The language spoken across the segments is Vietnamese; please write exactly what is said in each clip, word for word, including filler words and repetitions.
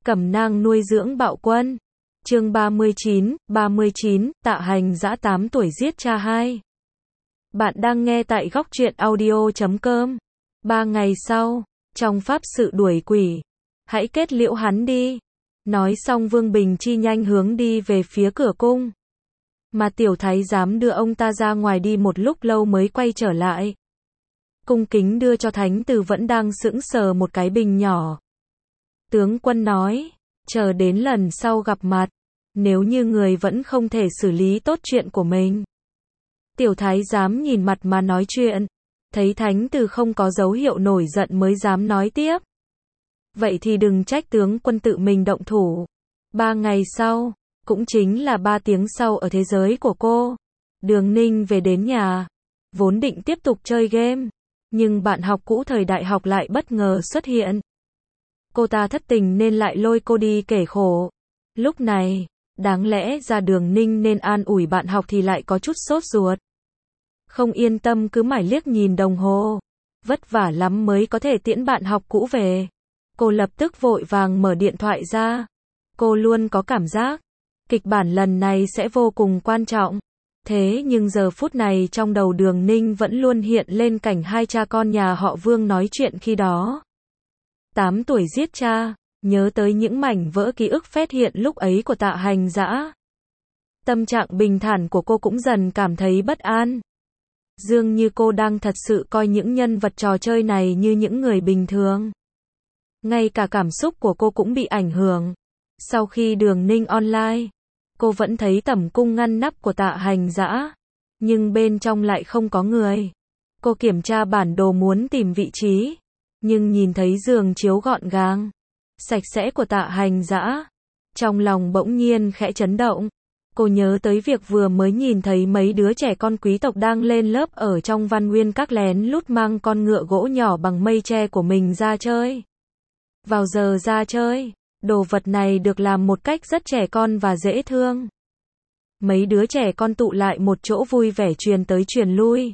Cẩm nang nuôi dưỡng bạo quân. Chương ba mươi chín, ba mươi chín, Tạ Hành Dã tám tuổi giết cha hai. Bạn đang nghe tại góc truyện audio chấm com. Ba ngày sau, trong pháp sự đuổi quỷ, hãy kết liễu hắn đi. Nói xong Vương Bình Chi nhanh hướng đi về phía cửa cung. Mà tiểu thái giám đưa ông ta ra ngoài đi một lúc lâu mới quay trở lại. Cung kính đưa cho thánh tử vẫn đang sững sờ một cái bình nhỏ. Tướng quân nói, chờ đến lần sau gặp mặt, nếu như người vẫn không thể xử lý tốt chuyện của mình. Tiểu thái giám nhìn mặt mà nói chuyện, thấy thánh tử không có dấu hiệu nổi giận mới dám nói tiếp. Vậy thì đừng trách tướng quân tự mình động thủ. Ba ngày sau, cũng chính là ba tiếng sau ở thế giới của cô, Đường Ninh về đến nhà, vốn định tiếp tục chơi game, nhưng bạn học cũ thời đại học lại bất ngờ xuất hiện. Cô ta thất tình nên lại lôi cô đi kể khổ. Lúc này, đáng lẽ ra Đường Ninh nên an ủi bạn học thì lại có chút sốt ruột. Không yên tâm cứ mải liếc nhìn đồng hồ. Vất vả lắm mới có thể tiễn bạn học cũ về. Cô lập tức vội vàng mở điện thoại ra. Cô luôn có cảm giác, kịch bản lần này sẽ vô cùng quan trọng. Thế nhưng giờ phút này trong đầu Đường Ninh vẫn luôn hiện lên cảnh hai cha con nhà họ Vương nói chuyện khi đó. tám tuổi giết cha, nhớ tới những mảnh vỡ ký ức phét hiện lúc ấy của Tạ Hành Dã. Tâm trạng bình thản của cô cũng dần cảm thấy bất an. Dường như cô đang thật sự coi những nhân vật trò chơi này như những người bình thường. Ngay cả cảm xúc của cô cũng bị ảnh hưởng. Sau khi Đường Ninh online, cô vẫn thấy tẩm cung ngăn nắp của Tạ Hành Dã, nhưng bên trong lại không có người. Cô kiểm tra bản đồ muốn tìm vị trí, nhưng nhìn thấy giường chiếu gọn gàng, sạch sẽ của Tạ Hành Dã, trong lòng bỗng nhiên khẽ chấn động. Cô nhớ tới việc vừa mới nhìn thấy mấy đứa trẻ con quý tộc đang lên lớp ở trong Văn Nguyên Các lén lút mang con ngựa gỗ nhỏ bằng mây tre của mình ra chơi. Vào giờ ra chơi, đồ vật này được làm một cách rất trẻ con và dễ thương. Mấy đứa trẻ con tụ lại một chỗ vui vẻ truyền tới truyền lui.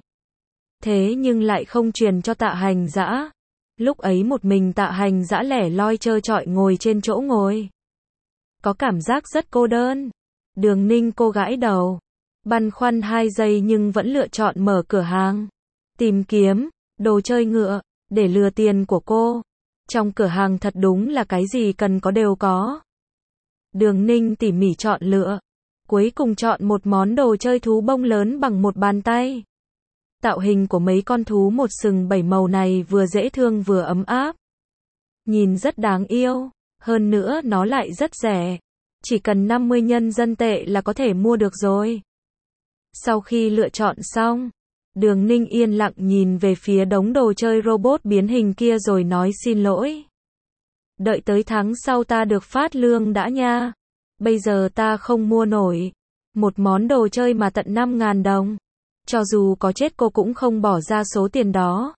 Thế nhưng lại không truyền cho Tạ Hành Dã. Lúc ấy một mình Tạ Hành Dã lẻ loi trơ trọi ngồi trên chỗ ngồi. Có cảm giác rất cô đơn. Đường Ninh cô gãi đầu, băn khoăn hai giây nhưng vẫn lựa chọn mở cửa hàng, tìm kiếm đồ chơi ngựa để lừa tiền của cô. Trong cửa hàng thật đúng là cái gì cần có đều có. Đường Ninh tỉ mỉ chọn lựa, cuối cùng chọn một món đồ chơi thú bông lớn bằng một bàn tay. Tạo hình của mấy con thú một sừng bảy màu này vừa dễ thương vừa ấm áp. Nhìn rất đáng yêu, hơn nữa nó lại rất rẻ. Chỉ cần năm mươi nhân dân tệ là có thể mua được rồi. Sau khi lựa chọn xong, Đường Ninh yên lặng nhìn về phía đống đồ chơi robot biến hình kia rồi nói xin lỗi. Đợi tới tháng sau ta được phát lương đã nha. Bây giờ ta không mua nổi. Một món đồ chơi mà tận năm nghìn đồng. Cho dù có chết cô cũng không bỏ ra số tiền đó.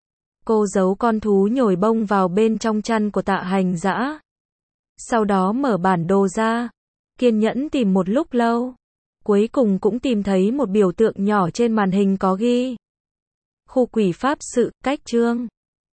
Cô giấu con thú nhồi bông vào bên trong chăn của Tạ Hành Dã. Sau đó mở bản đồ ra, kiên nhẫn tìm một lúc lâu. Cuối cùng cũng tìm thấy một biểu tượng nhỏ trên màn hình có ghi: khu quỷ pháp sự, cách chương.